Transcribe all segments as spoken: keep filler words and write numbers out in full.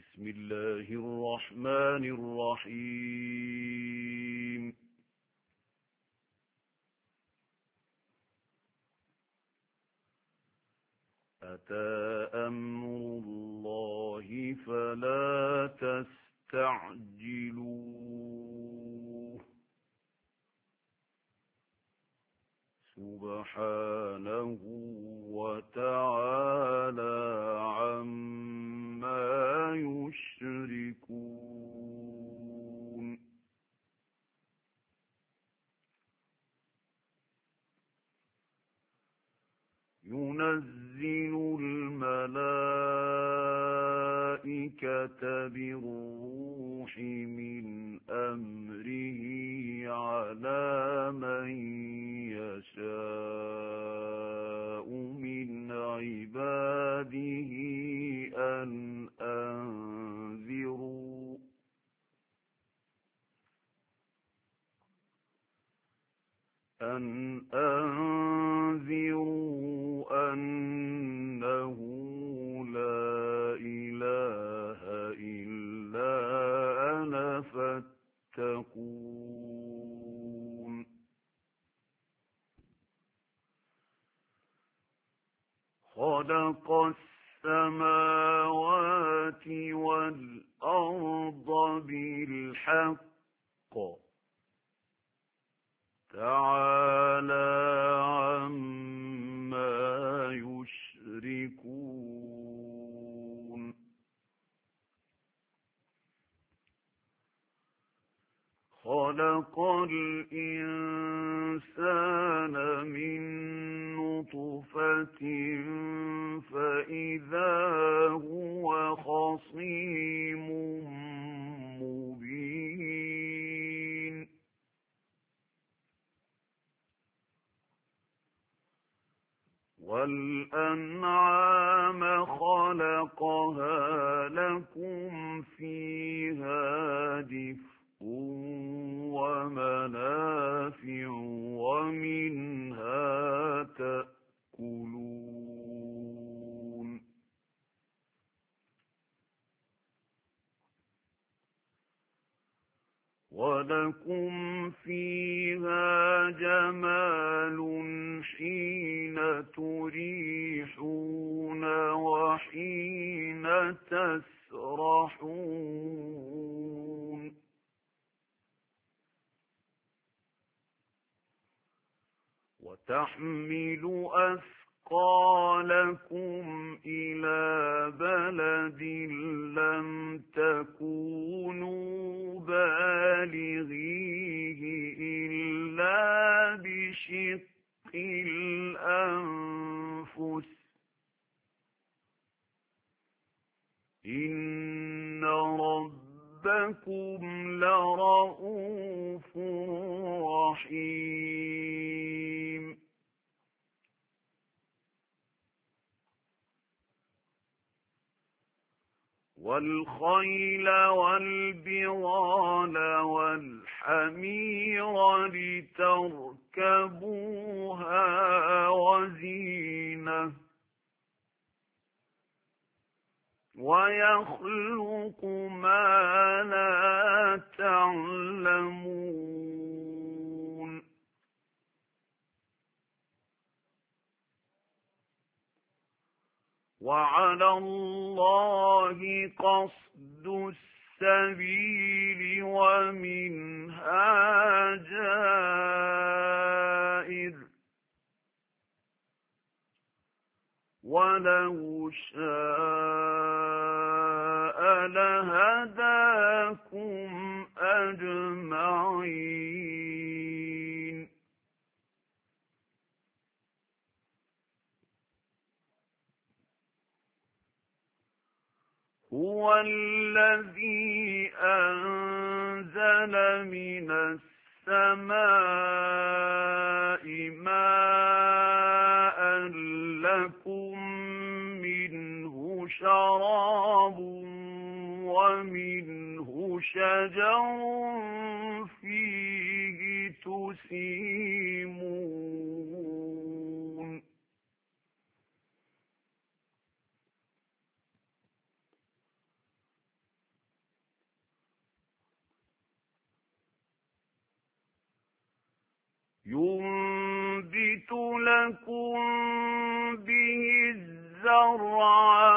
بسم الله الرحمن الرحيم أتى أمر الله فلا تستعجلوه سبحانه وتعالى عما يشركون ينزل الملائكة بالروح من أمره على من يشاء من عباده أن أنذروا أن أنذروا أنه لا إله إلا أنا فاتقون خلق السماوات والأرض بالحق تعالى عما يشركون خلق الإنسان من نطفة فإذا هو خصيم مبين والأنعام خلقها لكم فيها دفء ومنافع ومنها تأكلون ولكم فيها جمال حين تريحون وحين تسرحون وتحمل أثقالكم إلى بلد لم تكونوا بالغيه إلا بشق الأنفس إن ربكم لرؤوف رحيم والخيل والبغال والحمير لتركبوها وزينة ويخلق ما لا تعلمون وعلى الله قصد السبيل ومنها جائر ولو شاء لهداكم أجمعين هو الذي أنزل من السماء ماء لكم منه شراب ومنه شجر فيه تسيمون ينبت لكم به الزرع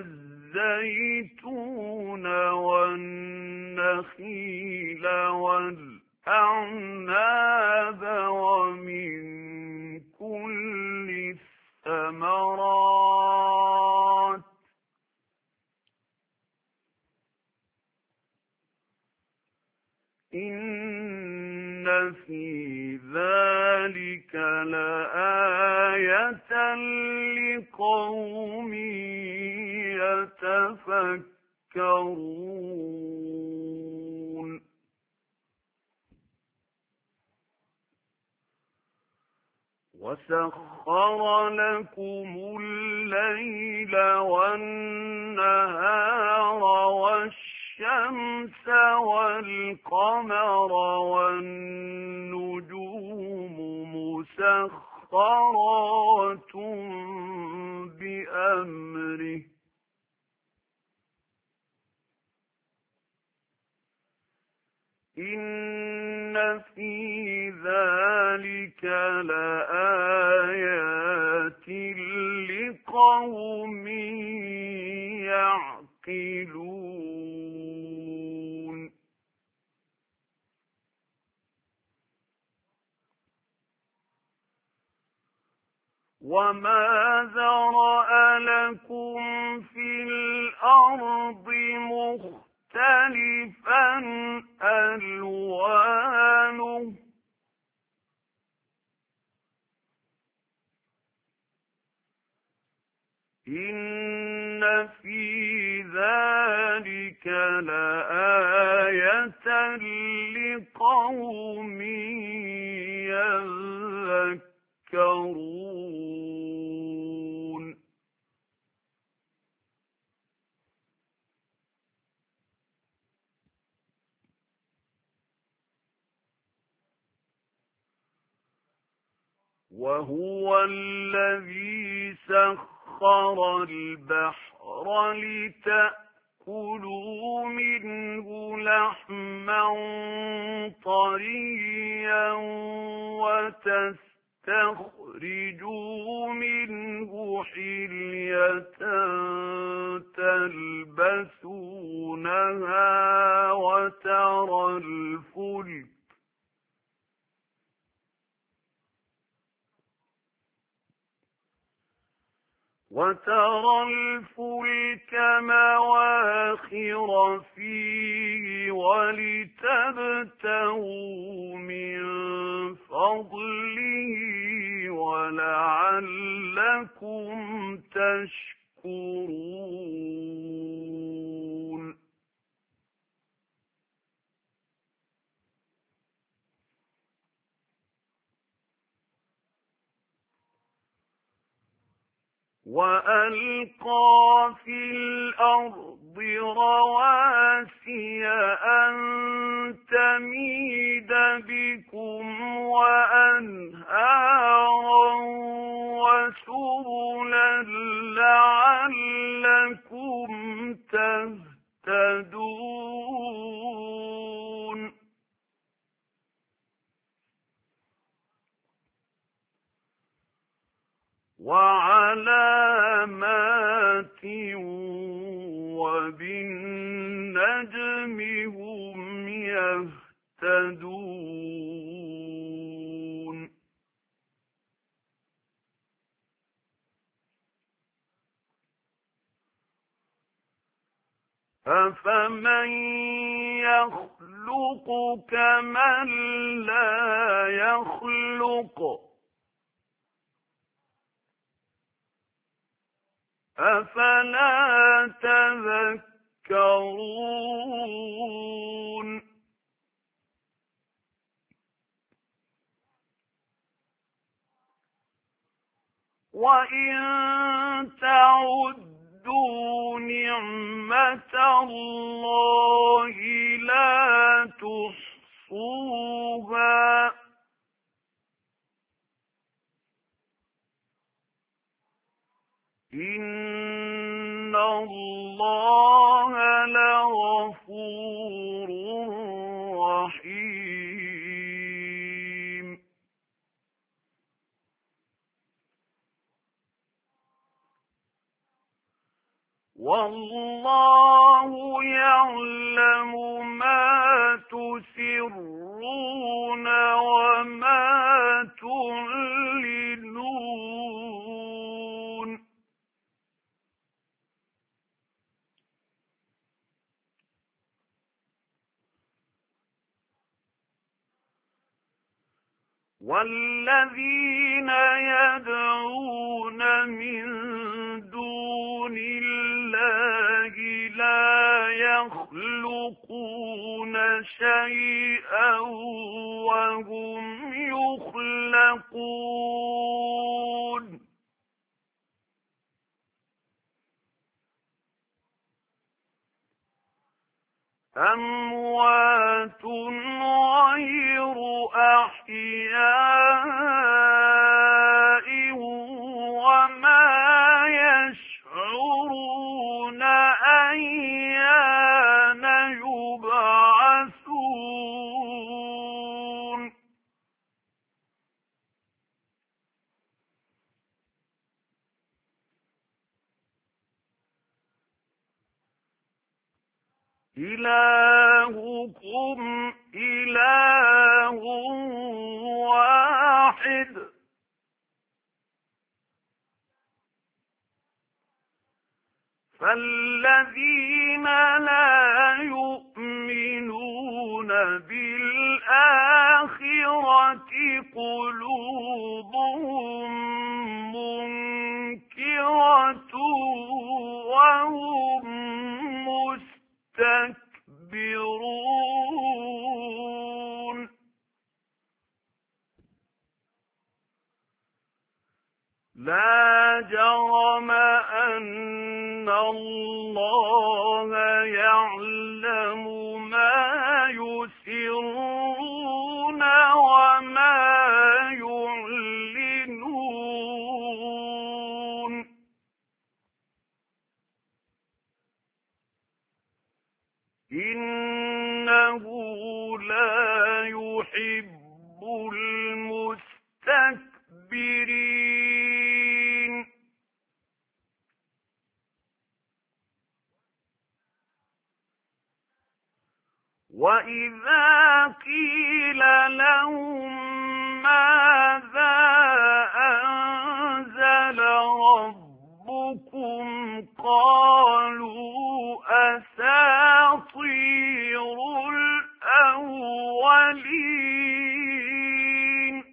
والزيتون والنخيل والأعناب ومن كل الثمرات إن في ذلك لآية لقوم يتفكرون وسخر لكم الليل والنهار والشمس والقمر والنجوم مسخرات بأمره إن في ذلك لآيات لقوم يعقلون وما ذرأ لكم في الأرض مختلفا ألوانه إن في ذلك لآية لقوم يذكرون وهو الذي سخر البحر لتأكلوا منه لحما طريا وتستخرجوا منه حلية تلبسونها وترى الفلك وترى الفلك مواخر فيه ولتبتغوا من فضله ولعلكم تشكرون وألقى في الأرض رواسي أن تميد بكم وأنهارا وسبلا لعلكم تهتدون وعلامات وبالنجم هم يهتدون أفمن يخلق كمن لا يخلق أفلا تذكرون وإن تعدوا نعمة الله لا تحصوها إن الله لغفور رحيم والله يعلم ما تسرون وما تعلنون والذين يدعون من دون الله لا يخلقون شيئا وهم يخلقون أموات غير أحياء وما يشعرون أيان يبعثون إلهكم إله واحد فالذين لا يؤمنون بالآخرة قلوبهم منكرة وهم مستكبرون لا جرم أن الله يعلم ما يسرون وما يعلنون إنه لا يحب المستكبرين وإذا قيل لهم ماذا أنزل ربكم قالوا أساطير الأولين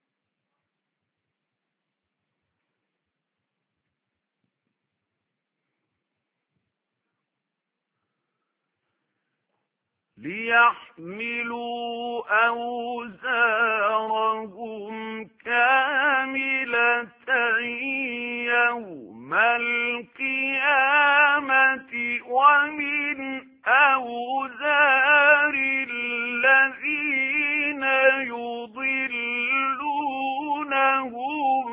ليحملوا أوزارهم كاملة يوم القيامة ومن أوزار الذين يضلونهم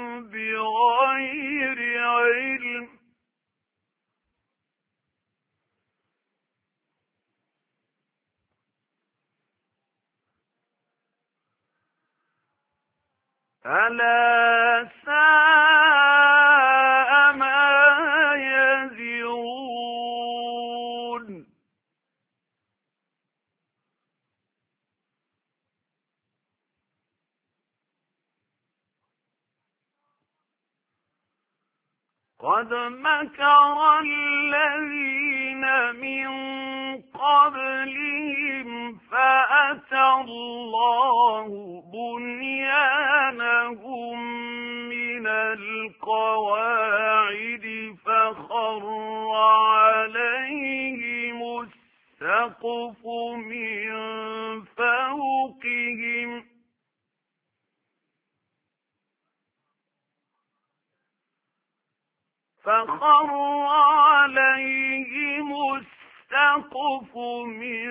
بغير علم ألا ساء ما يزرون قد مكر الذين من قبلهم فأتى الله بنيانهم من القواعد فخر عليهم السقف من فوقهم فخر عليهم السقف من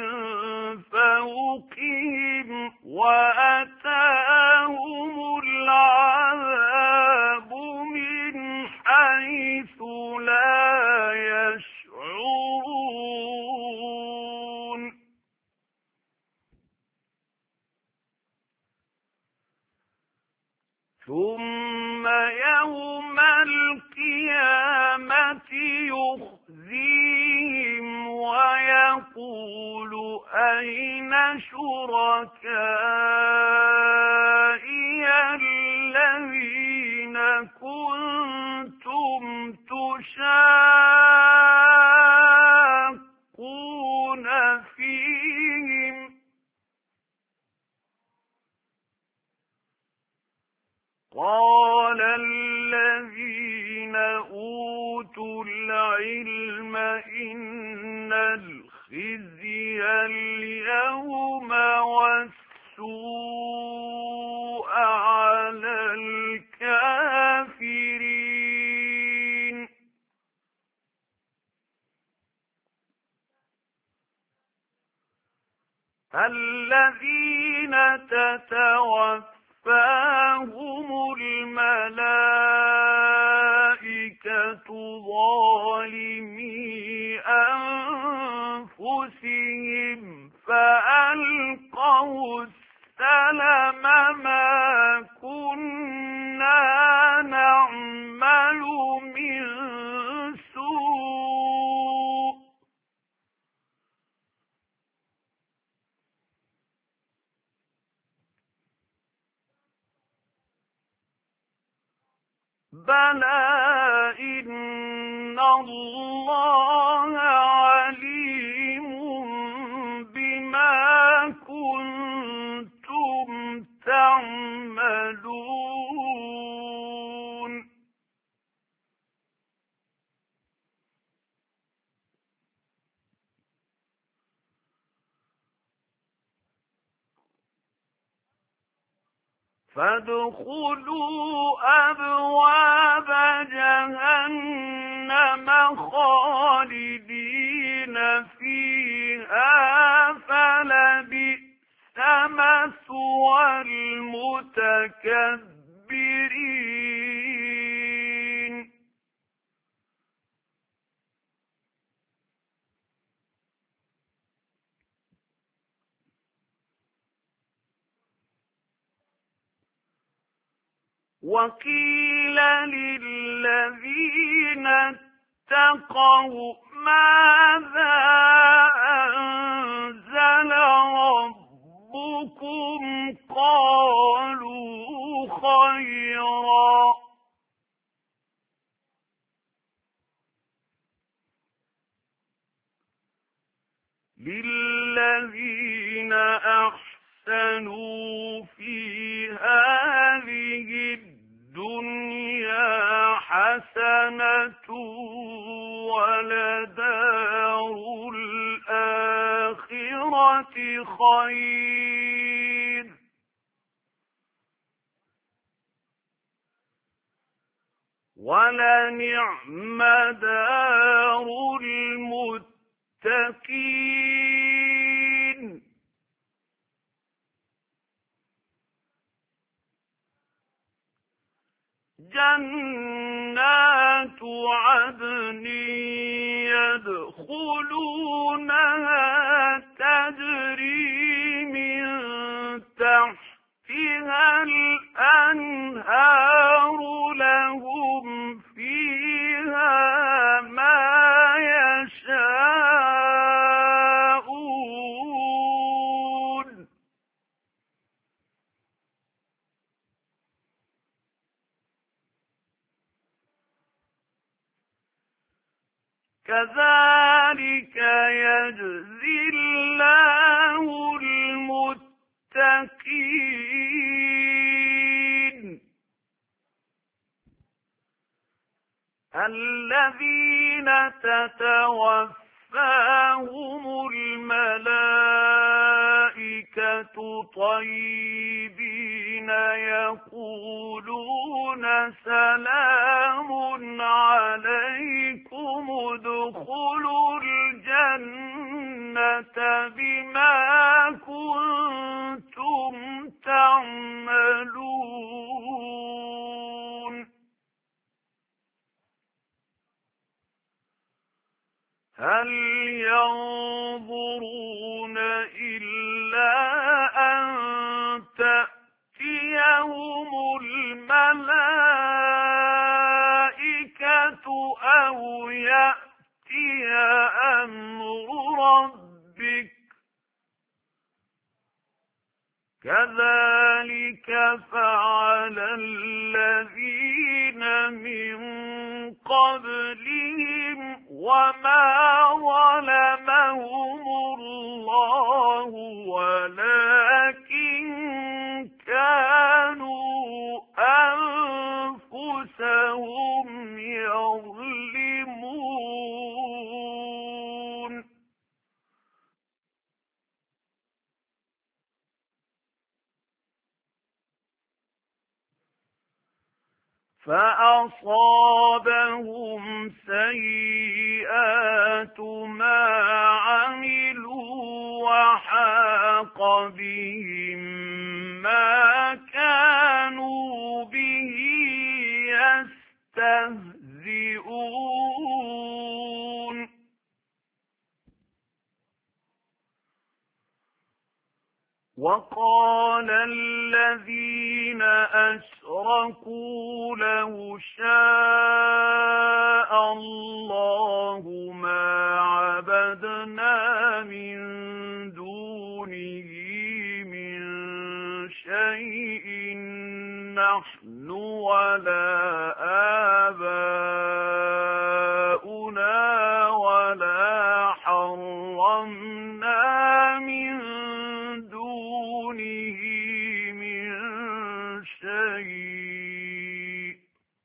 فوقهم وأتاهم العذاب من حيث لا يشعرون ثم يوم القيامة يخزي شركائي الذين كنتم تشاقون فيهم قال الذين أوتوا العلم إن الخزي اليوم والسوء على الكافرين الذين تتوفاهم الملائكة ظالمي أنفسهم فألقوا السلم ما كنا نعمل من سوء بلى إن الله عليم بما كنتم تعملون فادخلوا أبواب جهنم خالدين فيها فلبئس مثوى المتكبرين وقيل للذين اتقوا ماذا أنزل ربكم قالوا خيرا للذين أحسنوا في هذه الدنيا حسنة ولدار الآخرة خير ولنعم دار المتقين جنات عدن يدخلونها تجري من تحتها الأنهار لهم فيها ما يشاءون كذلك يجزي الله المتقين الذين تتوفاهم الملائكة طيبين يقولون سلام عليكم ادخلوا الجنة بما كنتم تعملون هل ينظرون إلا أن تأتيهم الملائكة أو يأتي أمر ربك فعل الذين من قبلهم وما ظلمهم الله ولكن كانوا أنفسهم يظلمون. فأصابهم سيئات ما عملوا وحاق بهم ما كانوا به يستهزئون. وقال الذين أشركوا لو شاء الله ما عبدنا من دونه من شيء نحن ولا آباؤنا ولا حرمنا من دونه من شيء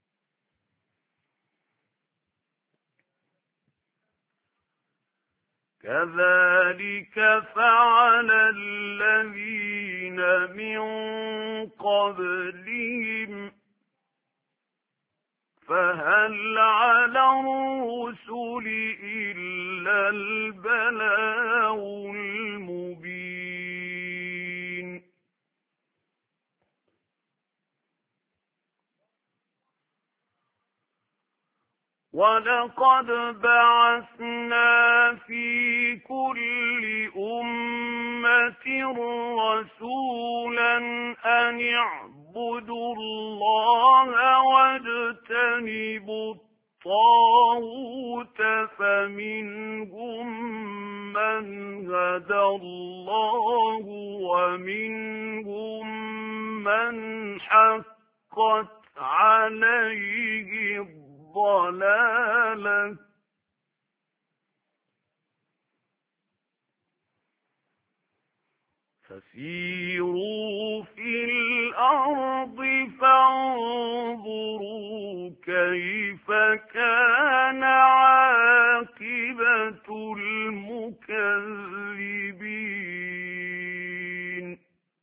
كذلك فعل الذين من قبلهم فهل على الرسل إلا البلاغ المبين. ولقد بعثنا في كل أمة رسولا أن اعبدوا الله واجتنبوا الطاغوت فمنهم من هدى الله ومنهم من حقت عليه الضلالة فسيروا في الأرض فانظروا كيف كان عاقبة المكذبين.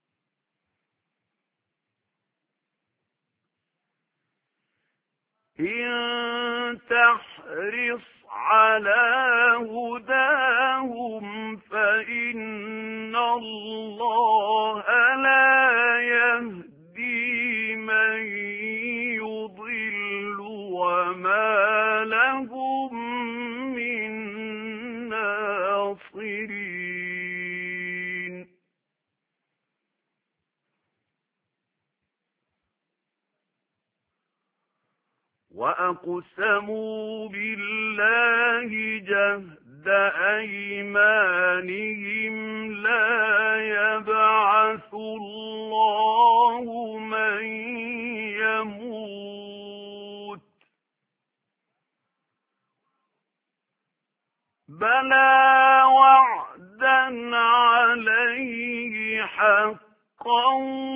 إن تحرص على هداهم فإن الله لا يهدي من يضل وما لهم من ناصرين. وأقسموا بالله جهد أيمانهم لا يبعث الله من يموت بلى وعدا عليه حقا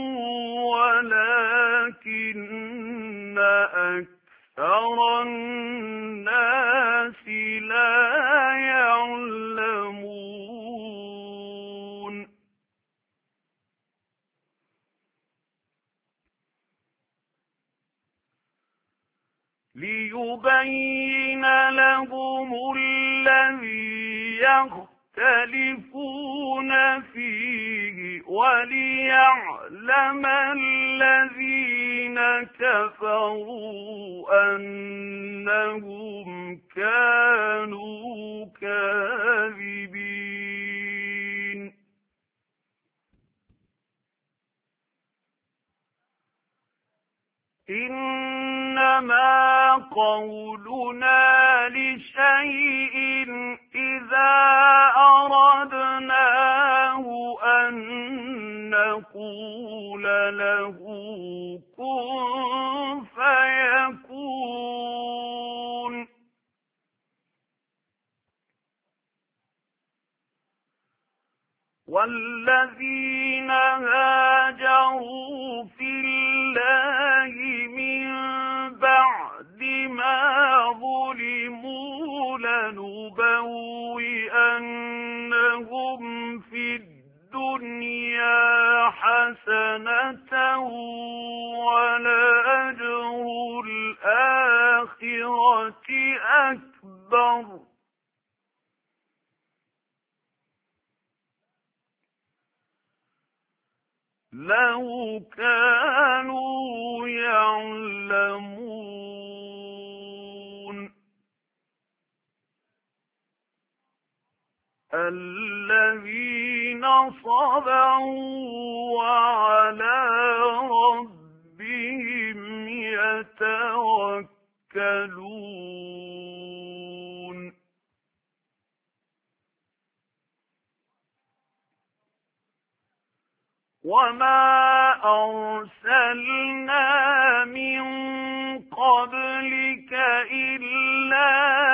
ولكن أكثر أكثر الناس لا يعلمون. ليبين لهم الذي يختلفون فيه وليعلم الذين كفروا أنهم كانوا كاذبين. إنما قولنا لشيء إذا أردناه أن نقول له والذين هاجروا في الله من بعد ما ظلموا لنبوئنهم في الدنيا حسنة ولأجر الآخرة أكبر لو كانوا يعلمون. الذين صبروا وعلى ربهم يتوكلون. وما أرسلنا من قبلك إلا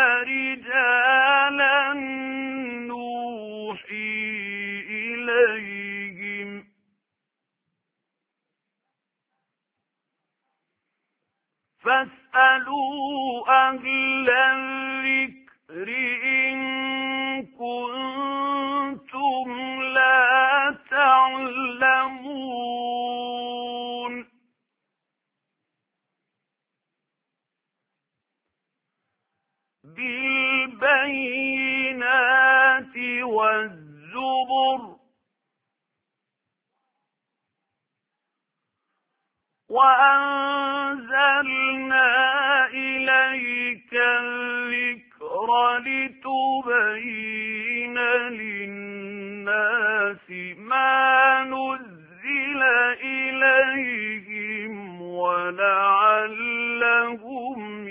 رجالا نوحي إليهم فاسألوا أهل الذكر إن كنتم لا تعلمون. بالبينات والزبر وأنزلنا إليك الذكر لتبين للناس ما نزل إليهم ولعلهم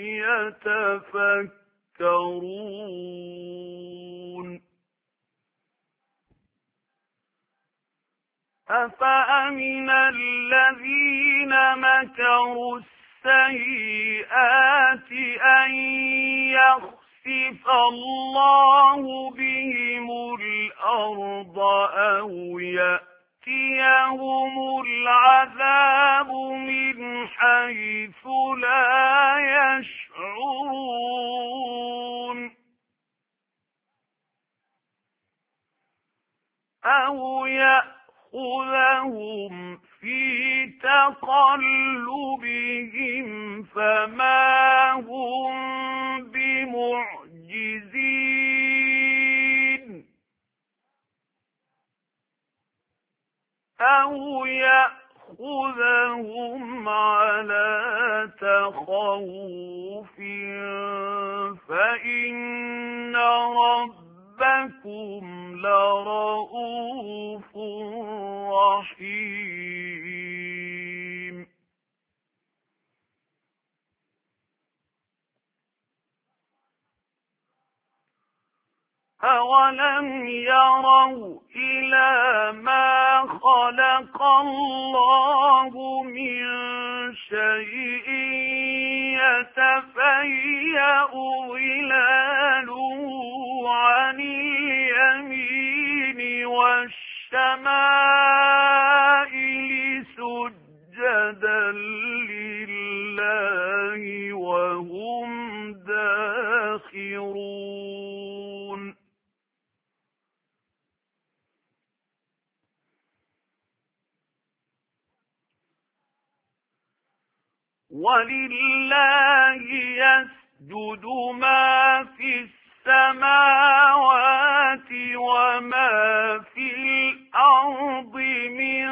يتفكرون. أفأمن الذين مكروا السيئات أن يخسف الله بهم الأرض أو يأتيهم العذاب من حيث لا يشعرون أو يأخذهم في تقلبهم فما هم بمعجزين أو يأخذهم على تخوف فإن ربكم لرؤوف رحيم. أولم يروا إلى ما خلق الله من شيء يتفيأ ظلاله عن اليمين والشمائل سجدا لله وهم داخرون. ولله يسجد ما في السماوات وما في الأرض من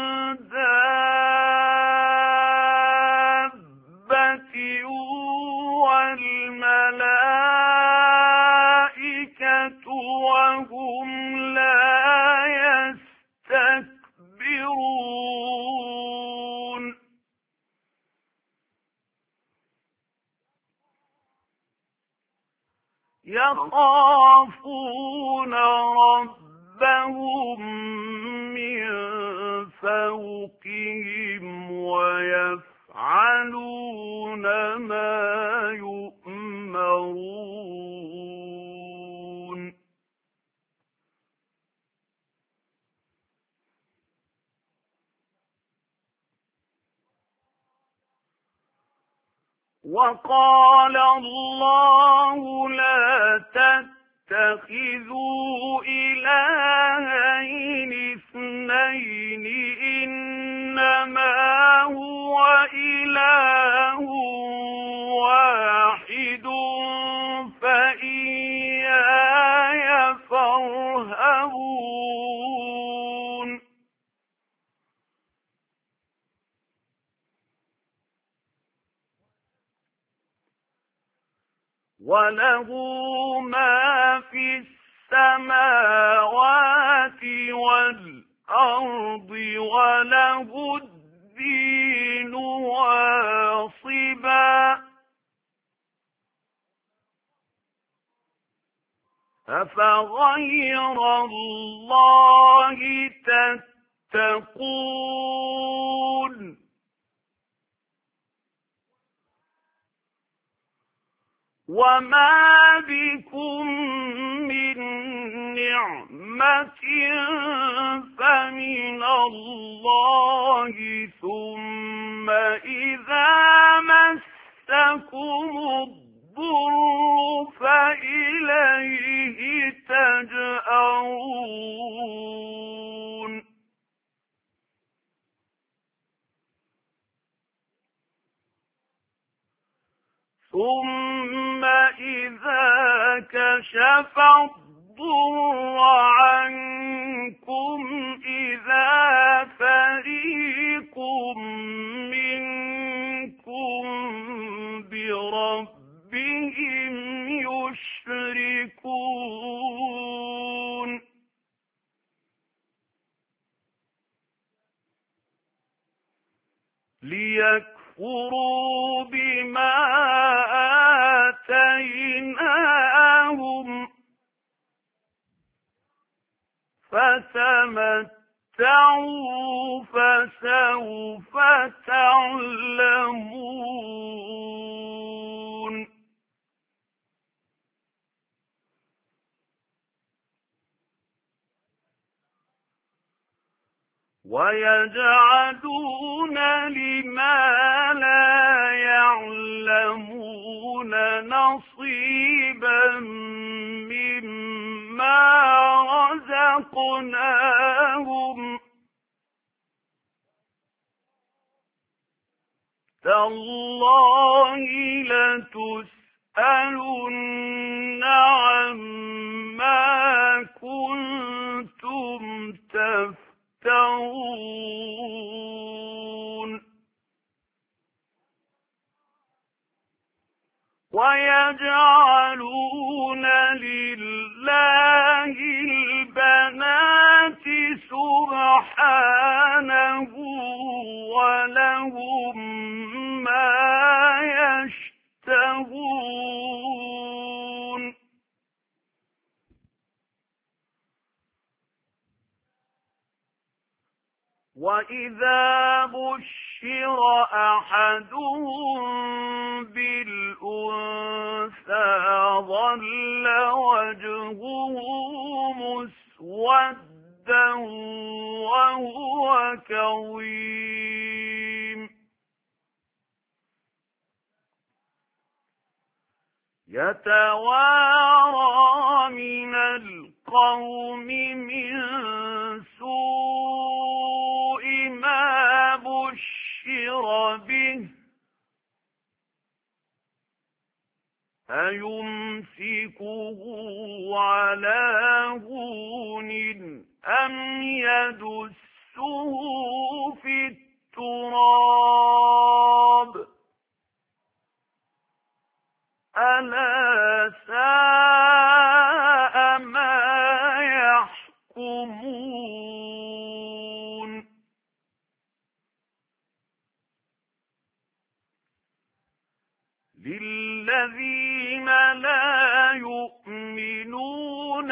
دابة والملائكة وهم لا يستكبرون. يخافون ربهم من فوقهم ويفعلون ما يؤمرون. وقال الله لا تتخذوا إلهين اثنين إنما هو إله واحد فإياي فارهبون وله ما في السماوات والأرض وله الدين واصبا أفغير الله تتقون وما بكم من نعمة فمن الله ثم إذا مسكم الضر فإليه تجأرون ثم إذا كشف الضر عنكم إذا فريق منكم بربهم يشركون ليكفروا بما آتيناهم فتمتعوا فسوف تعلمون ويجعلون لما لا يعلمون نصيبا مما رزقناهم تالله لتسألن عما كنتم تفترون ويجعلون لله البنات سبحانه ولهم ما يشتهون وإذا بشر أحدهم بالأنثى ظل وجهه مسودا وهو كظيم يتوارى من القوم من سوء ما بشر به أيمسكه على هون أم يدسه في التراب ألا ساء ما يحكمون للذين لا يؤمنون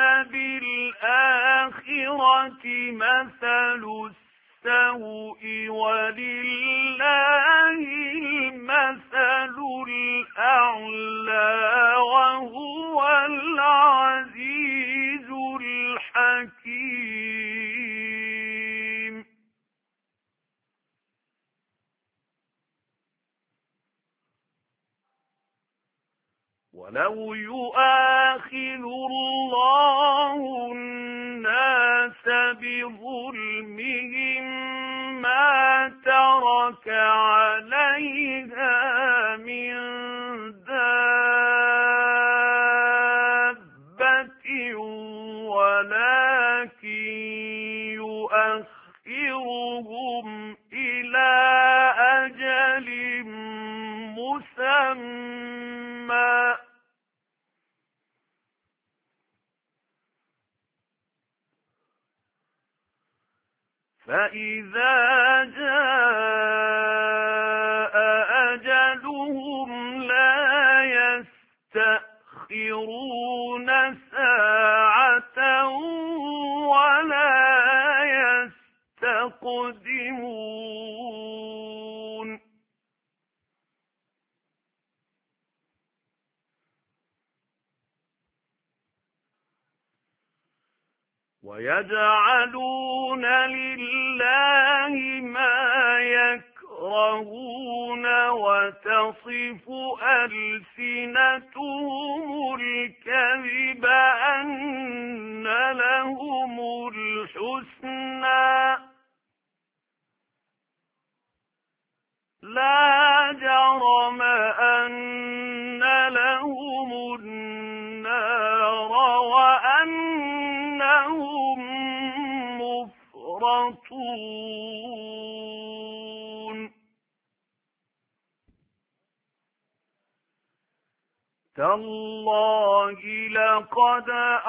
بالآخرة مثل السوء ولله المثل الأعلى وهو العزيز الحكيم أو يؤاخذ الله الناس بظلمهم ما ترك عليها من دابة ولكن يؤخرهم إلى أجل مسمى فإذا جاء أجلهم لا يستأخرون ساعة ولا يستقدمون ويجعلون لله ما يكرهون وتصف ألسنتهم الكذب أن لهم الحسنى لا جرم أن لهم النار وأنهم مفرطون تالله لقد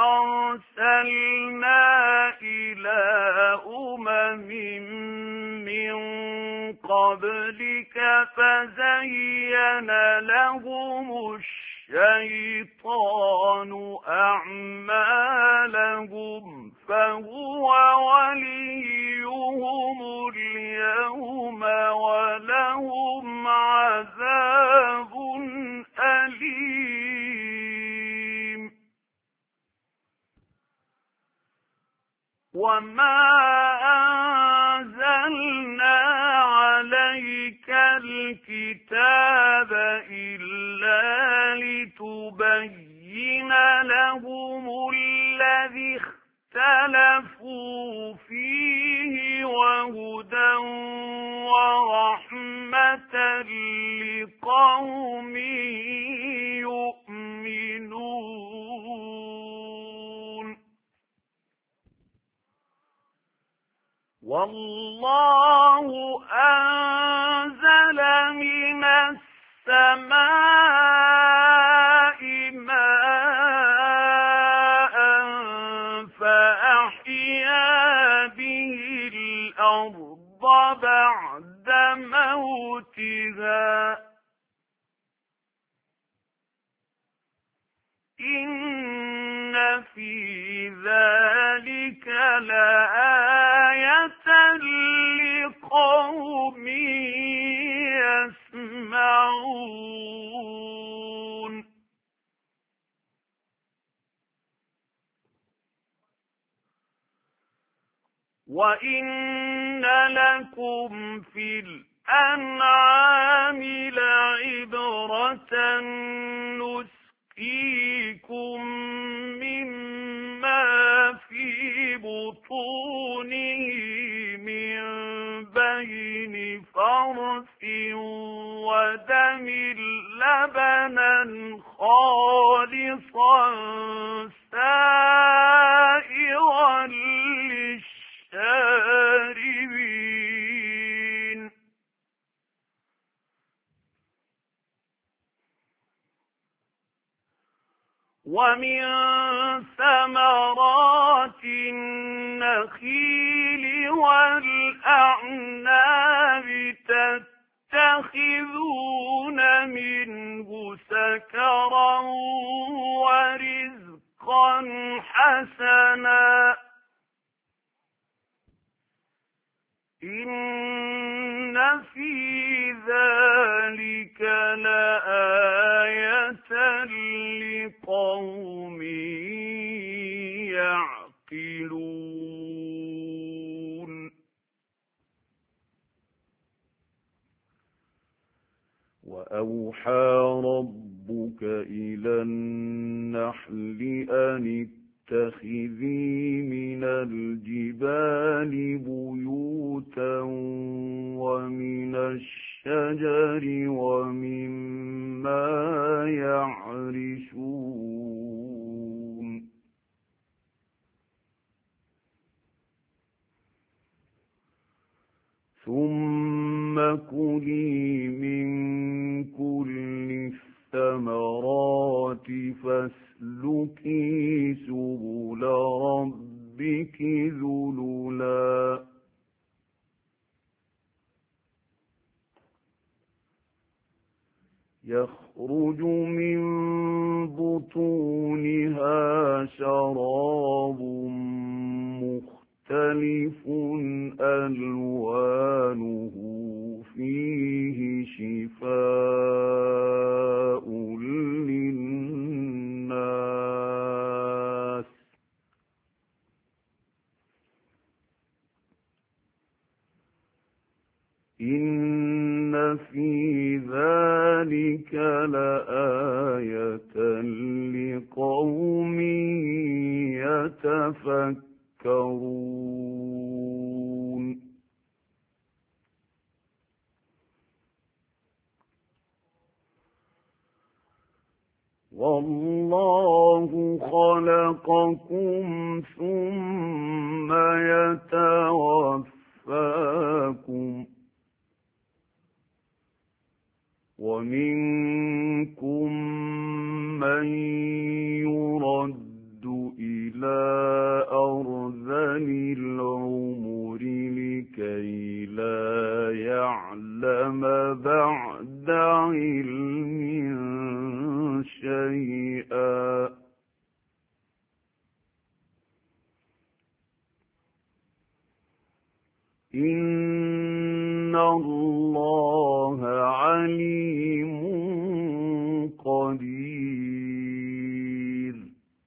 أرسلنا إلى أمم من قبلك فزين لهم الشيطان أعمالهم فهو وليهم اليوم ولهم عذاب أليم وما أنزلنا عليك الكتاب إلا لتبين لهم الذي اختلفوا فيه وهدى ورحمة لقوم يؤمنون والله أنزل من السماء ماء فأحيا به الأرض بعد موتها إن في ذلك لآية لقوم يسمعون وإن لكم في الأنعام لعبرة نسقيكم مما في بطونه من بين فرث ودم لبنا خالصا سائغا للشاربين ومن ثمرات النخيل والأعناب تتخذون منه سكرا ورزقا حسنا إن في ذلك لآية لقوم يعقلون وأوحى ربك ربك إلى النحل أن اتخذي من الجبال بيوتا ومن الشجر ومما يعرشون ثم كلي من كل الثمرات فاسلكي سبل ربك ذللا يخرج من بطونها شراب مختلف ألوانه فيه شفاء للناس إن في ذلك لآية لقوم يتفكرون والله خلقكم ثم يتوفاكم ومنكم من يرد إلى أرذل العمر لكي لا يعلم بعد علم شيئا إن الله عليم قدير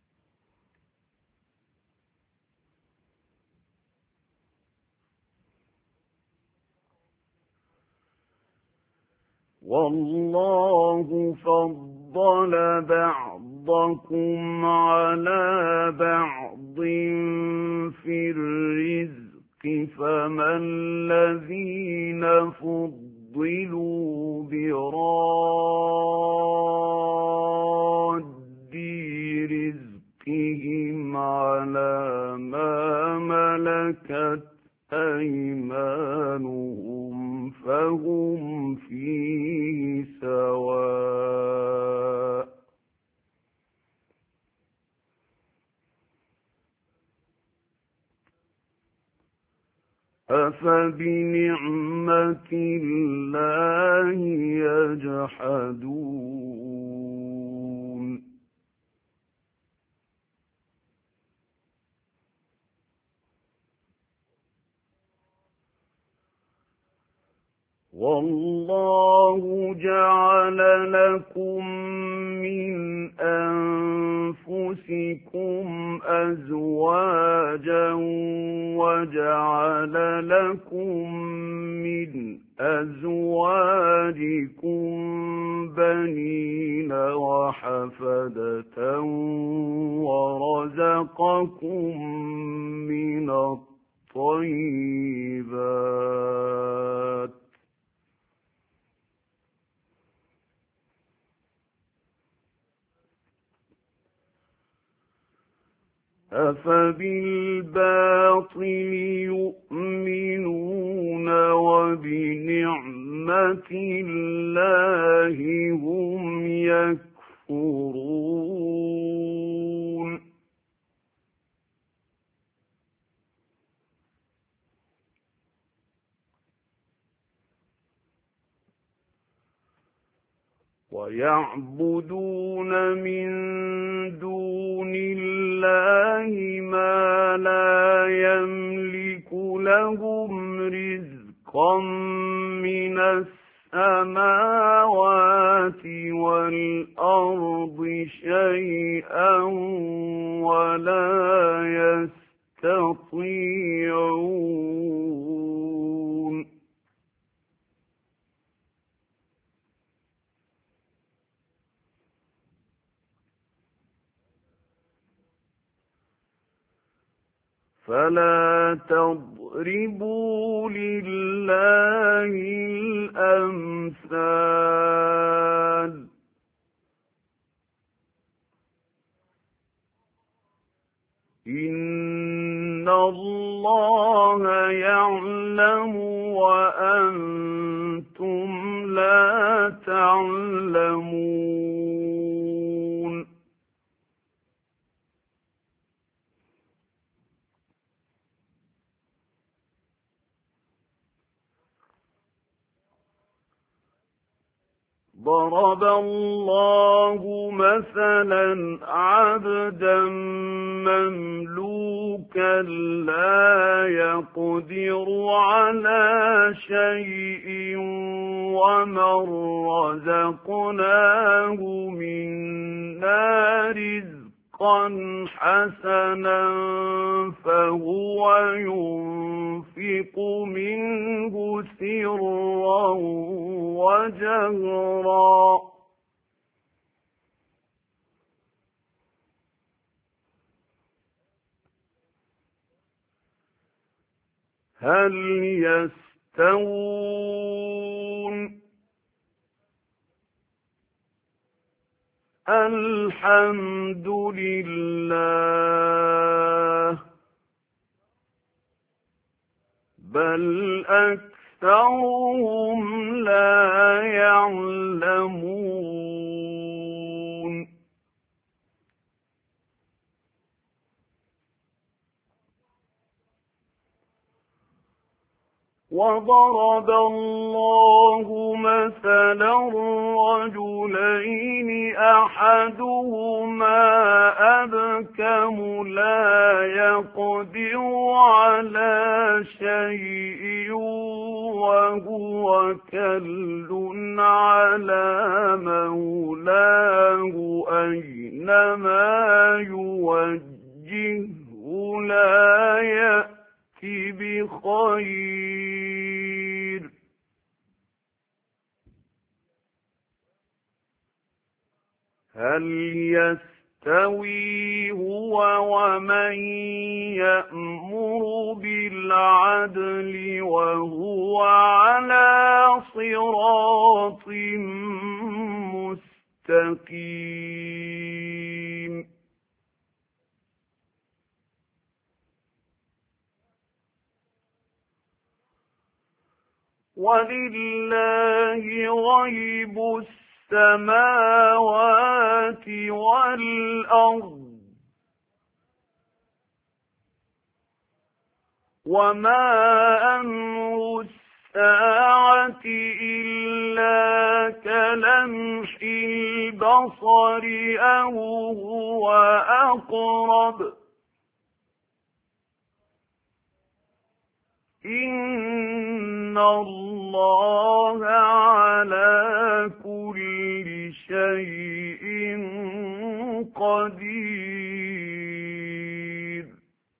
والله فضل بعضكم على بعض في الرزق فما الذين فضلوا براد رزقهم على ما ملكت أيمانهم فهم فيه سواء أفبنعمة الله يجحدون والله جعل لكم من أنفسكم أزواجا وجعل لكم من أزواجكم بنين وحفدة ورزقكم من الطيبات أفبالباطل يؤمنون وبنعمة الله هم يكفرون ويعبدون من دون الله ما لا يملك لهم رزقا من السماوات والأرض شيئا ولا يستطيعون فلا تضربوا لله الأمثال إن الله يعلم وأنتم لا تعلمون ضرب الله مثلا عبدا مملوكا لا يقدر على شيء ومن رزقناه منا رزقا حسنا فهو ينفق منه سرا وجهرا هل يستوون الحمد لله بل أكثرهم لا يعلمون وضرب الله مثلا رجلين أحدهما أبكم لا يقدر على شيء وهو كل على مولاه أينما يوجهه لا يأتي بخير هل يستوي هو ومن يأمر بالعدل وهو على صراط مستقيم ولله غيب السماوات والأرض وما أمر الساعة إلا كلمح البصر أو هو أقرب إن الله على كل شيء قدير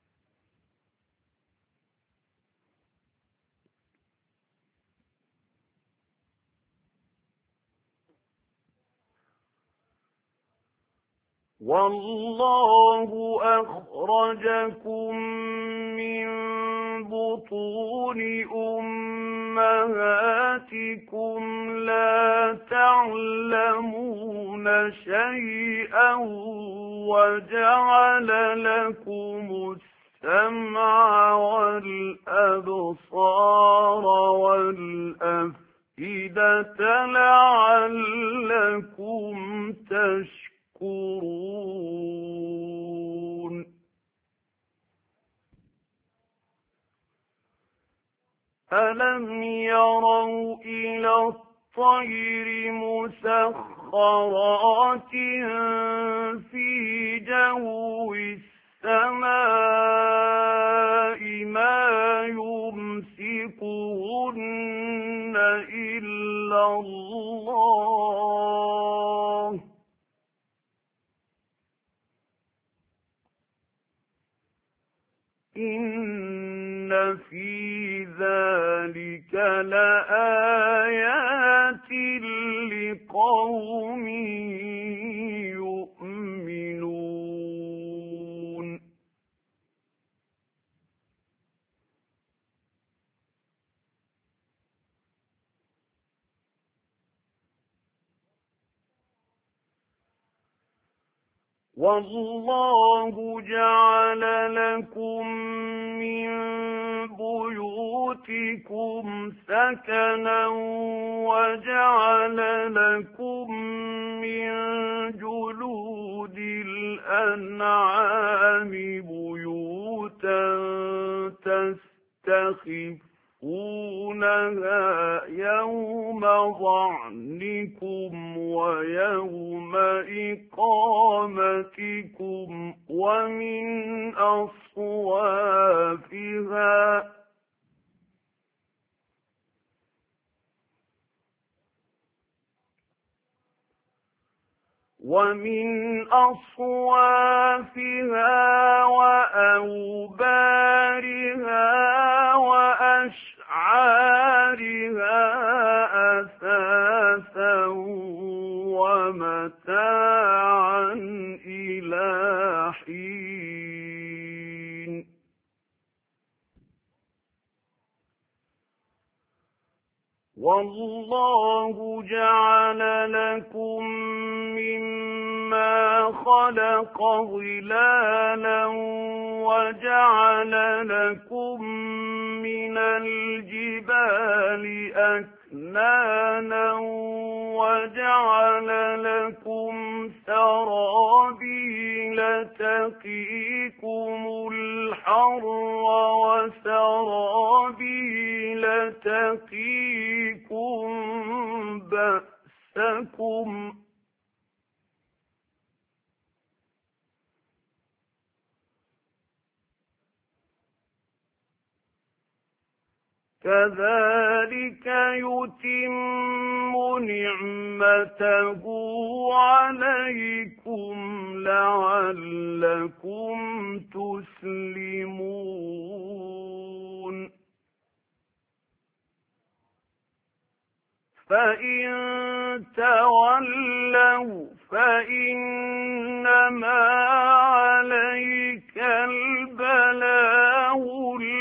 والله أخرجكم من بطون أمهاتكم لا تعلمون شيئا وجعل لكم السمع والأبصار والأفئدة لعلكم تشكرون ألم يروا إلى الطير مسخرات في جو السماء ما يمسكهن إلا الله إن في ذلك لآيات لقوم يؤمنون والله جعل لكم من بيوتكم سكنا وجعل لكم من جلود الأنعام بيوتا تستخفونها يوم ظعنكم ويوم إقامتكم ومن أصوافها ومن أصوافها وأوبارها وأشعارها أثاثا ومتاعا إلى حين والله جعل لكم مما خلق ظلالا وجعل لكم من الجبال أكنانا وجعل لكم سرابيل تقيكم الحر وسرابيل تقيكم بأسكم كذلك يتم نعمته عليكم لعلكم تسلمون فإن تولوا فإنما عليك البلاغ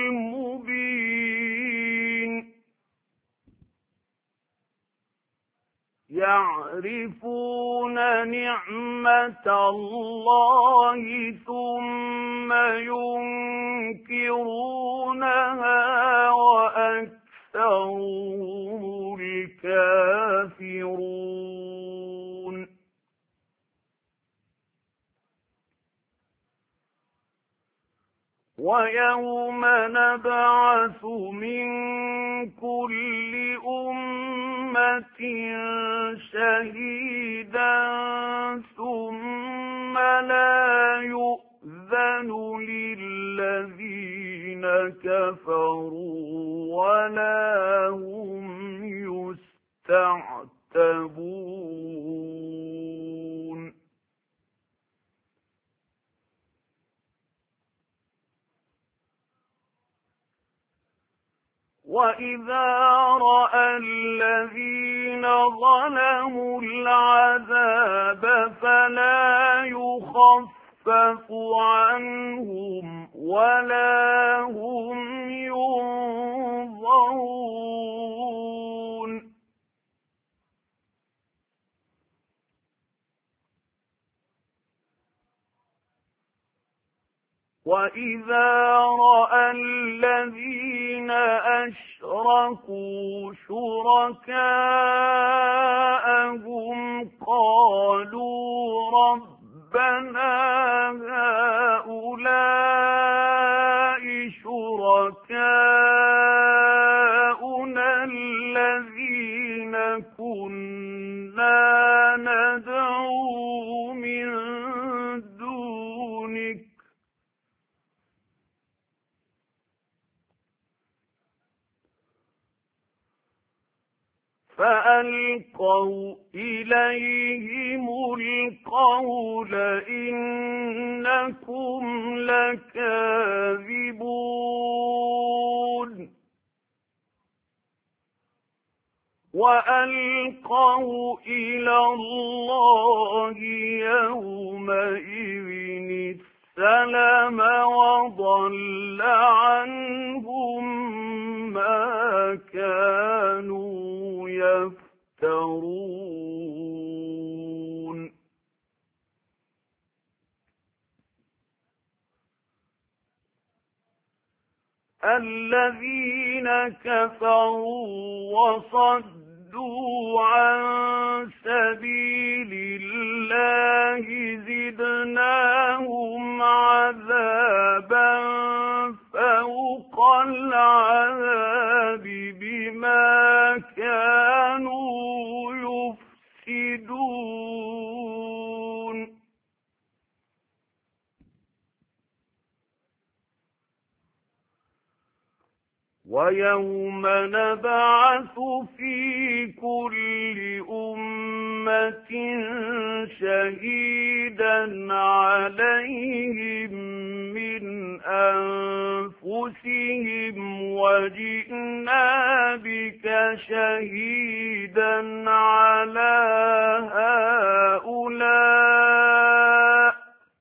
المبين يعرفون نعمة الله ثم ينكرونها وأكثرهم الكافرون ويوم نبعث من كل أمة شهيدا ثم لا يؤذن للذين كفروا ولا هم يستعتبون وَإِذَا رَأَى الَّذِينَ ظَلَمُوا الْعَذَابَ فَلَا يُخَفَّفُ عَنْهُمْ وَلَا هُمْ يُنظَرُونَ وَإِذَا رَأَى الَّذِينَ أَشْرَكُوا شُرَكَاءَهُمْ قَالُوا رَبَّنَا هَؤُلَاءِ شُرَكَاؤُنَا الَّذِينَ كُنَّا نَدْعُو مِن دُونِكَ فَأَلْقَوْا إِلَيْهِمُ الْقَوْلَ إِنَّكُمْ لَكَاذِبُونَ وَأَلْقَوْا إِلَى اللَّهِ يَوْمَئِذٍ السَّلَمَ وَضَلَّ عَنْهُمْ مَا كَانُوا يَفْتَرُونَ الذين كفروا وصدوا عن سبيل الله زدناهم عذابا فوق العذاب بما كانوا يفسدون ويوم نبعث في كل أمة شهيدا عليهم من أنفسهم وجئنا بك شهيدا على هؤلاء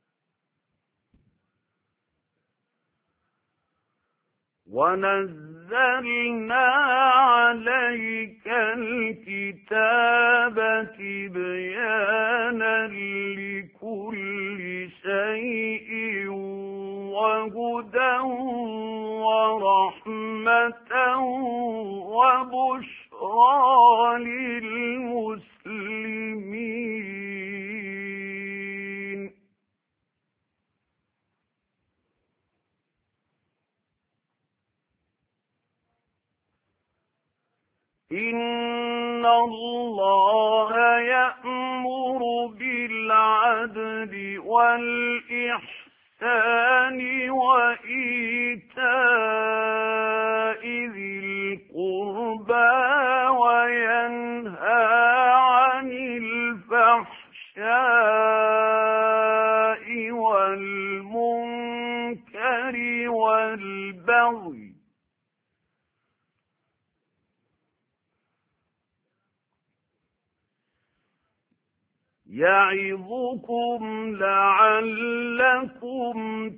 ونزلنا عليك الكتاب تبيانا لكل شيء وهدى ورحمة وبشرى للمسلمين إن الله يأمر بالعدل والإحسان وإيتاء ذي القربى وينهى عن الفحشاء والمنكر والبغي يعظكم لعلكم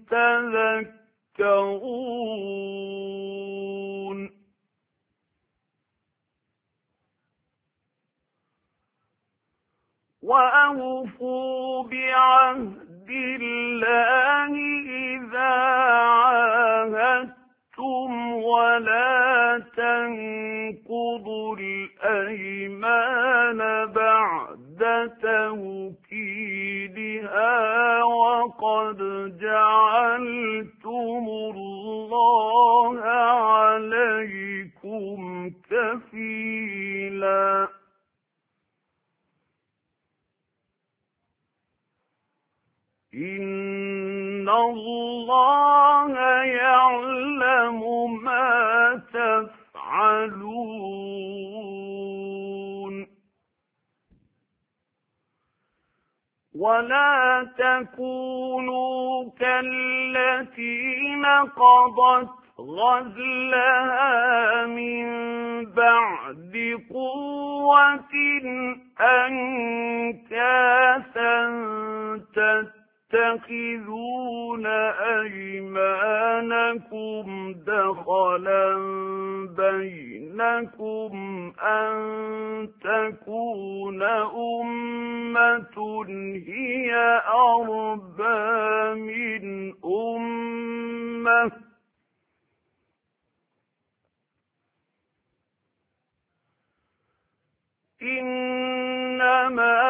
تذكرون وأوفوا بعهد الله إذا عاهدتم ولا تنقضوا الأيمان بعد توكيدها وقد جعلتم الله عليكم كفيلا إن الله يعلم ما تفعلون ولا تكونوا كالتي نقضت غزلها من بعد قوة أنكاثا تتخذون أيمانكم دخلا بينكم أن تكون أمة هي أربى من أمة إنما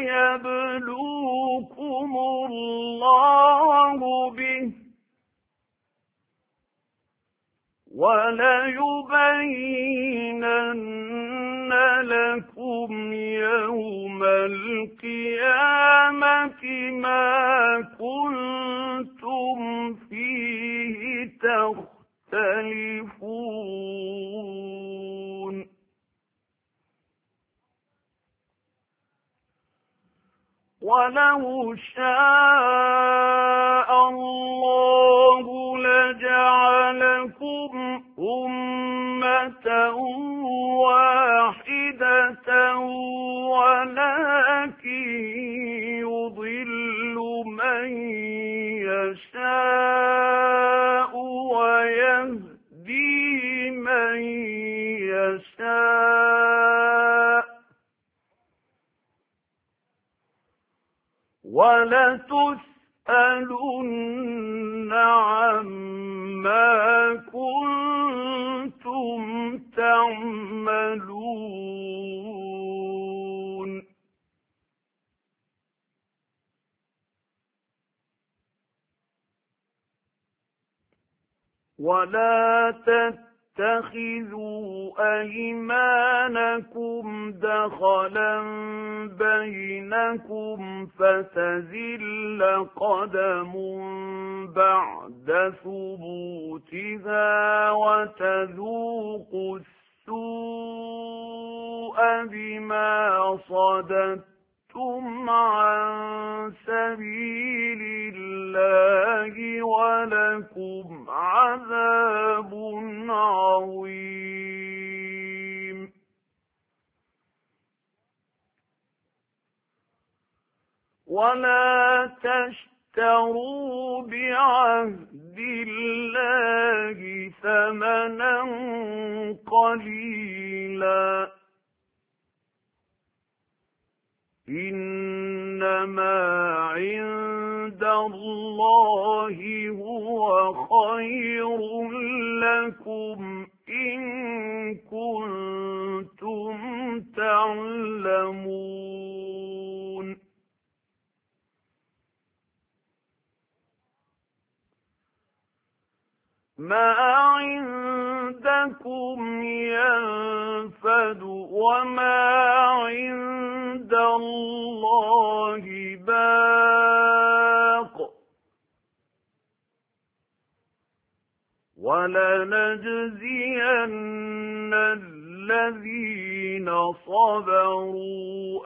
يبلوكم الله به وليبينن لكم يوم القيامة ما كنتم فيه تختلفون ولو شاء الله لجعلكم أمة واحدة ولكن يضل من يشاء ويهدي من يشاء ولتسألن عما كنتم تعملون. ولا تتخذوا أيمانكم دخلا بينكم فتزل قدم بعد ثبوتها وتذوقوا السوء بما صددتم عن سبيل الله ولكم عذاب عظيم. ولا تشتروا بعهد الله ثمنا قليلا إنما عند الله هو خير لكم إن كنتم تعلمون. ما عندكم ينفد وما عند الله باق ولنجزين الذين صبروا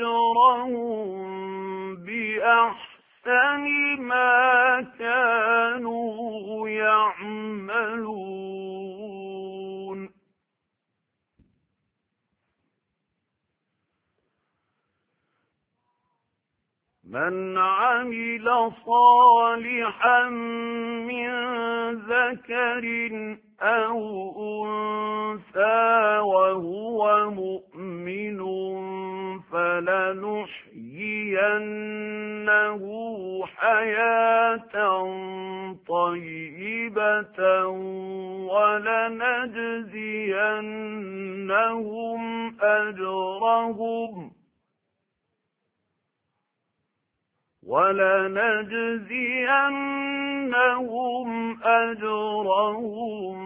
أجرهم بأحسن ما كانوا يعملون. من عمل صالحا من ذكر أو أنثى وهو مؤمن فلنحيينه حياة طيبة ولنجزينهم أجرهم ولنجزينهم أجرهم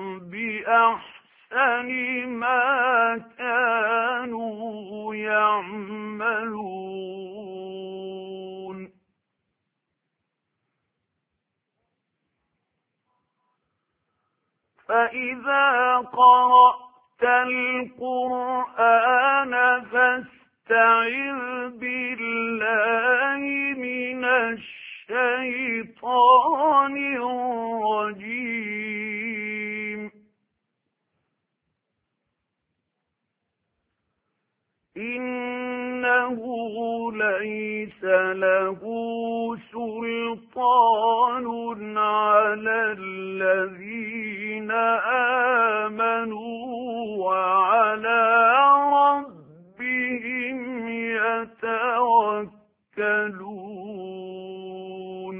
بأحسن ما كانوا يعملون. فإذا قرأت القرآن فاستعذ بالله من الشيطان الرجيم. إنه ليس له سلطان على الذين آمنوا وعلى ربهم يتوكلون.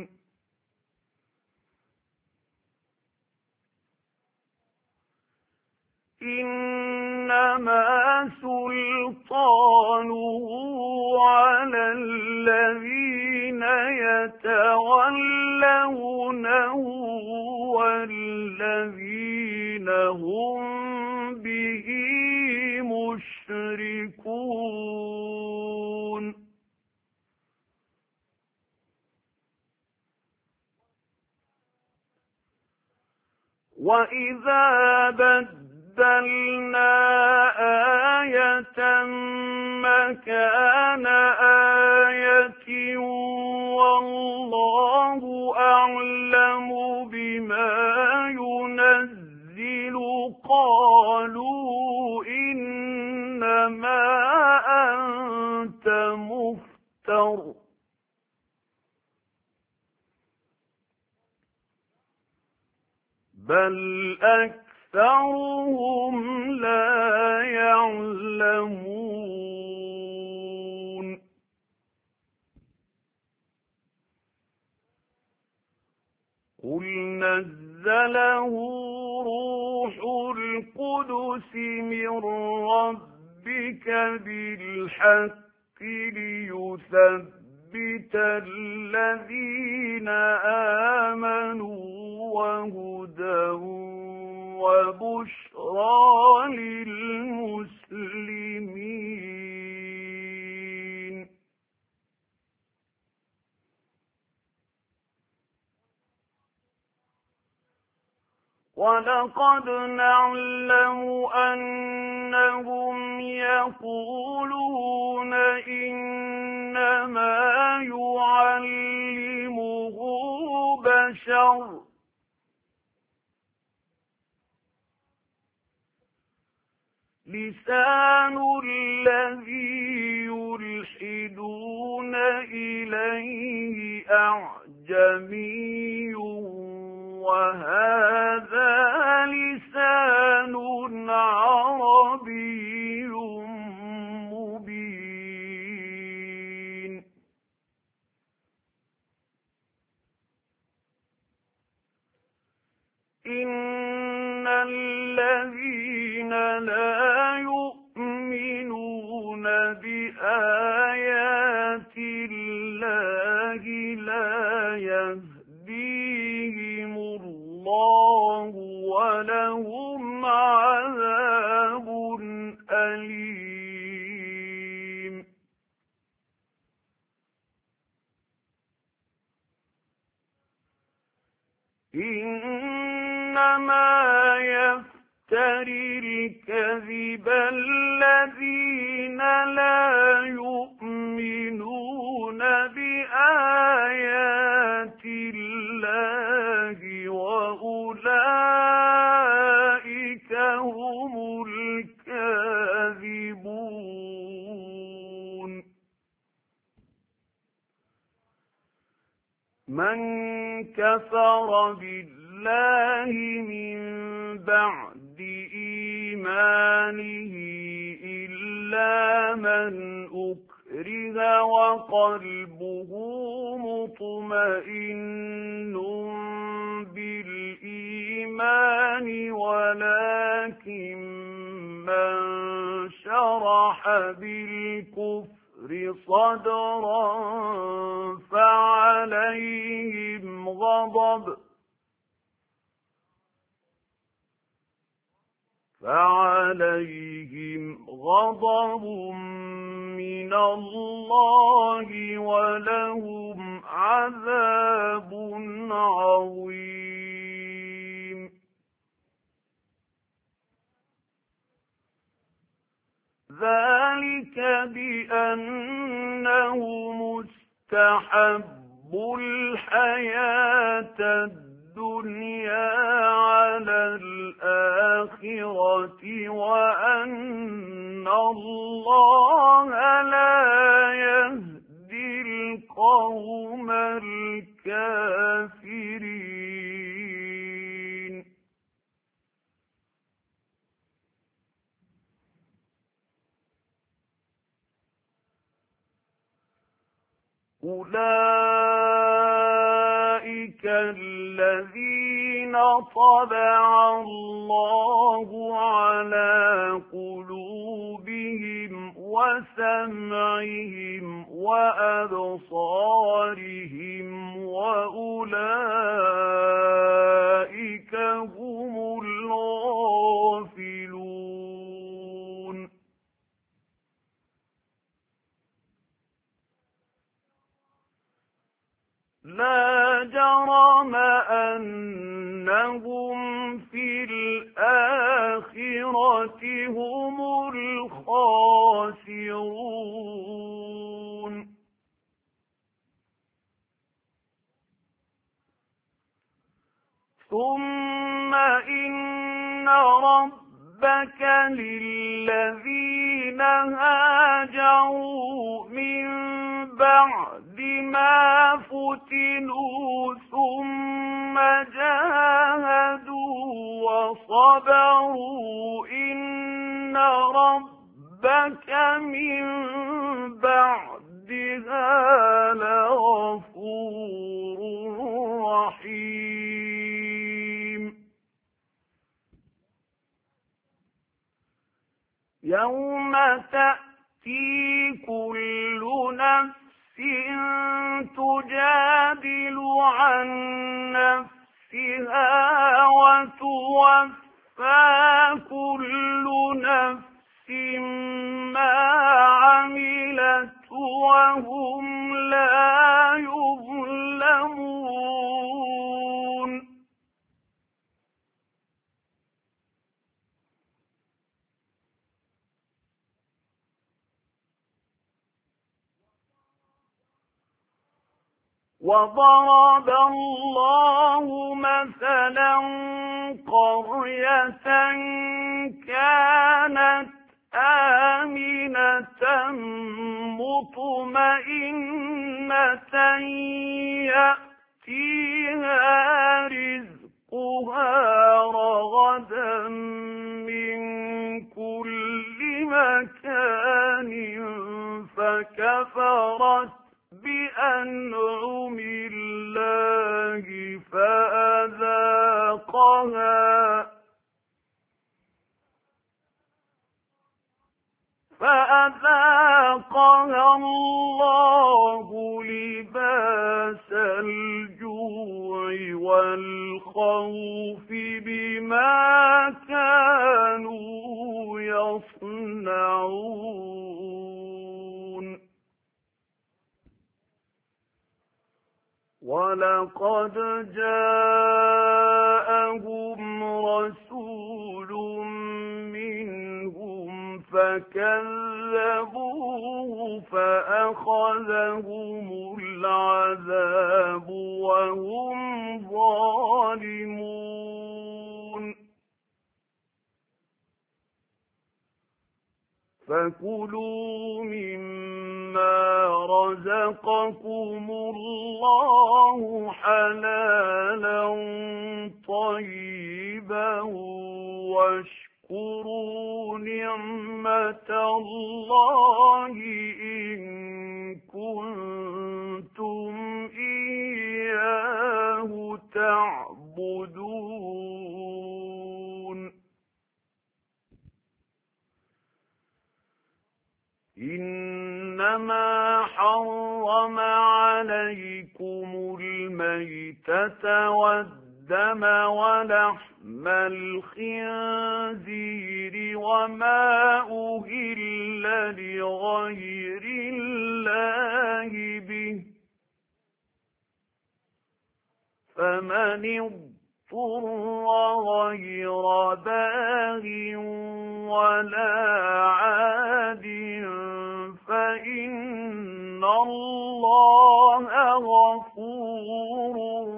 إنما سلطانه على الذين يتولونه والذين هم به مشركون. وإذا بدلنا آية مكان آية والله أعلم بما ينزل قالوا إنما أنت مفتر بل أكثرهم لا يعلمون. قل نزل نزله روح القدس من ربك بالحق ليثبت الذين آمنوا وهدى وبشرى للمسلمين. ولقد نعلم أنهم يقولون إنما يعلمه بشر لسان الذي يلحدون إليه أعجمي وهذا لسان عربي مبين. إن الذين لا يؤمنون بآيات الله لا يهديهم الله ولهم عذاب أليم. إنما يفتري الكذب الذين لا يؤمنون بآيات الله وأولئك هم الكاذبون. من كفر بالله من بعد إيمانه إلا من أكره وقلبه مطمئن بالإيمان ولكن من شرح بالكفر صدرا فعليهم غضب فعليهم غضب من الله ولهم عذاب عظيم. ذلك بأنه مستحب الحياة الدنيا على الآخرة وأن الله لا يهدي القوم الكافرين. أولئك الذين طبع الله على قلوبهم وسمعهم وأبصارهم وأولئك هم الغافلون. لا جرم أنهم في الآخرة هم الخاسرون. ثم إن ربك للذين هاجروا من بعد ما فتنوا ثم جاهدوا وصبروا إن ربك من بعدها لغفور رحيم. يوم تأتي كل نفس تجادل عن نفسها وتوفى كل نفس ما عملت وهم لا يظلمون وضرب الله مثلا قرية كانت آمنة مطمئنة يأتيها رزقها رغدا من كل مكان فكفرت بأنعم الله فأذاقها فأذاقها الله لباس الجوع والخوف بما كانوا يصنعون ولقد جاءهم رسول منهم فكذبوه فأخذهم العذاب وهم ظالمون فكلوا مما رزقكم الله حلالا طيبا واشكروا نعمة الله إن كنتم إياه تعبدون إنما حرم عليكم الميتة والدم ولحم الخنزير وما أهل لغير الله به فمن اضطر غير باغ ولا عاد فإن الله غفور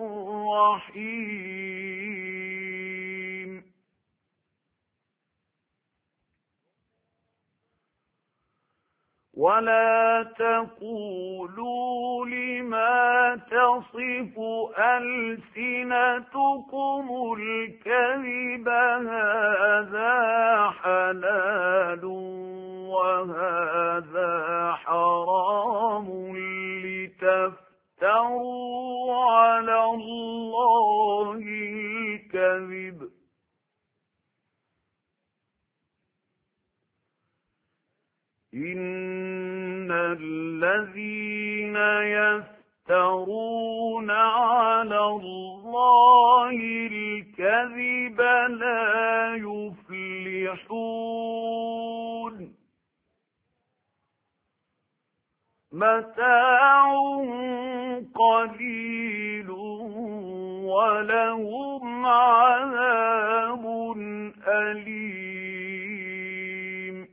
رحيم ولا تقولوا لما تصف ألسنتكم الكذب هذا حلال وهذا حرام لتفتروا على الله الكذب إن الذين يفترون على الله الكذب لا يفلحون متاع قليل ولهم عذاب أليم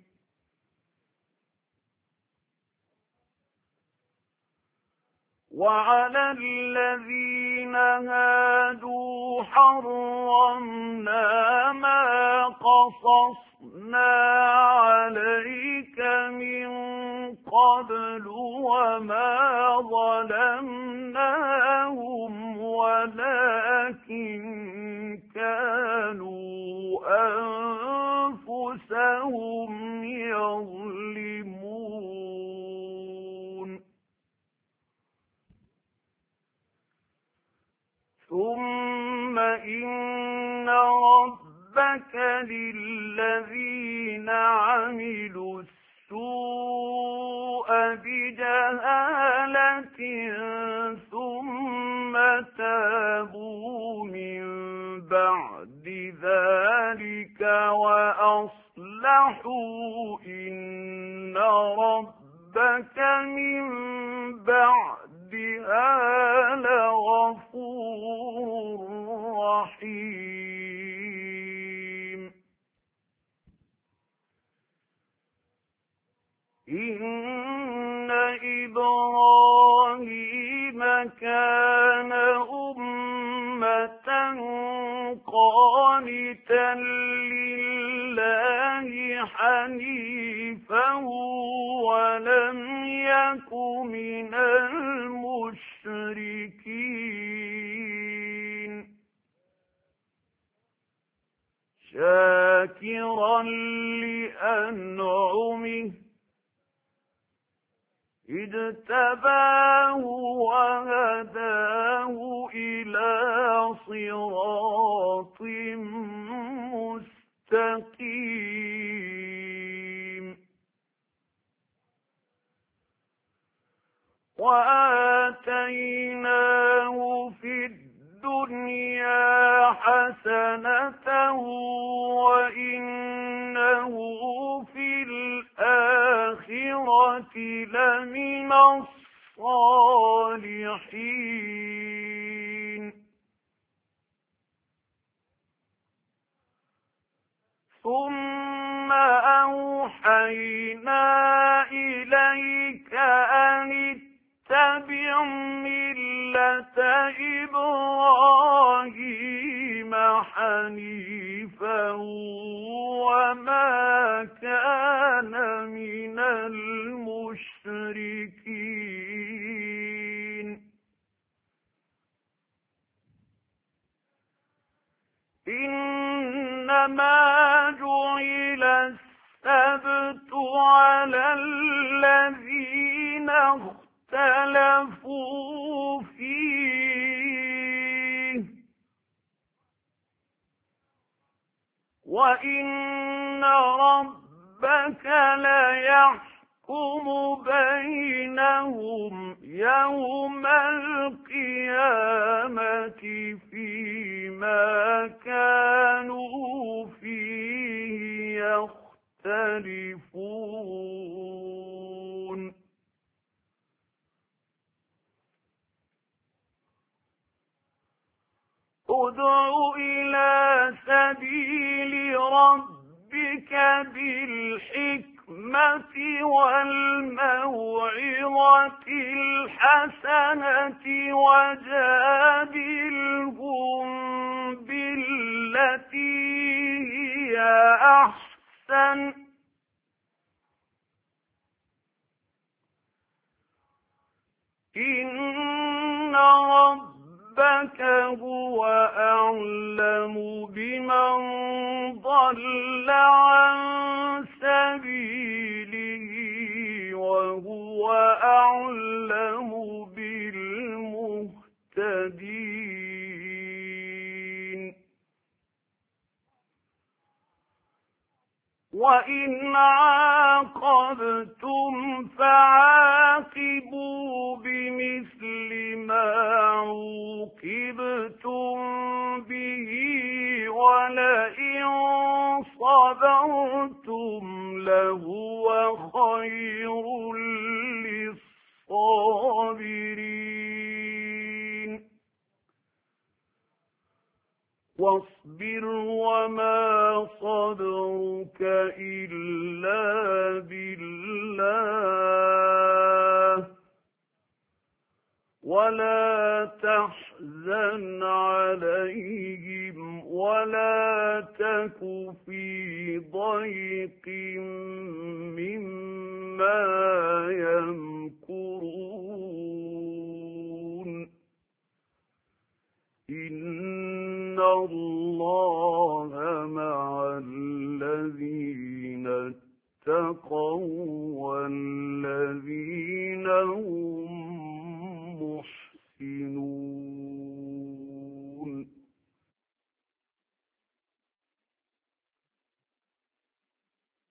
وعلى الذين هادوا حرمنا ما قصصنا عليك من قبل وما ظلمناهم ولكن كانوا أنفسهم يظلمون ثم إن ربك ربك للذين عملوا السوء بجهالة ثم تابوا من بعد ذلك وأصلحوا إن ربك من بعدها لغفور رحيم إن إبراهيم كان أمة قانتا لله حنيفا ولم يك من المشركين شاكرا لأنعمه اجتباه وهداه إلى صراط مستقيم وآتيناه في الدنيا حسنة وإنه في الآخرة لمن الصالحين ثم أوحينا إليك أن اتبع ملة إبراهيم حنيفا وما كان من المشركين إنما جعل السبت على الذين اختلفوا فيه وإن ربك ليحكم بينهم يوم القيامة فيما كانوا فيه يختلفون ادع إلى سبيل ربك بالحكمة والموعظة الحسنة وجادلهم بالتي هي أحسن إن ربك هو أعلم بمن ضل عن سبيله وهو أعلم بالمهتدين وإن عاقبتم فعاقبوا بمثل ما عوقبتم به ولئن صبرتم لهو خير للصابرين واصبر وما صبرك إلا بالله ولا تحزن عليهم ولا تك في ضيق مما يمكرون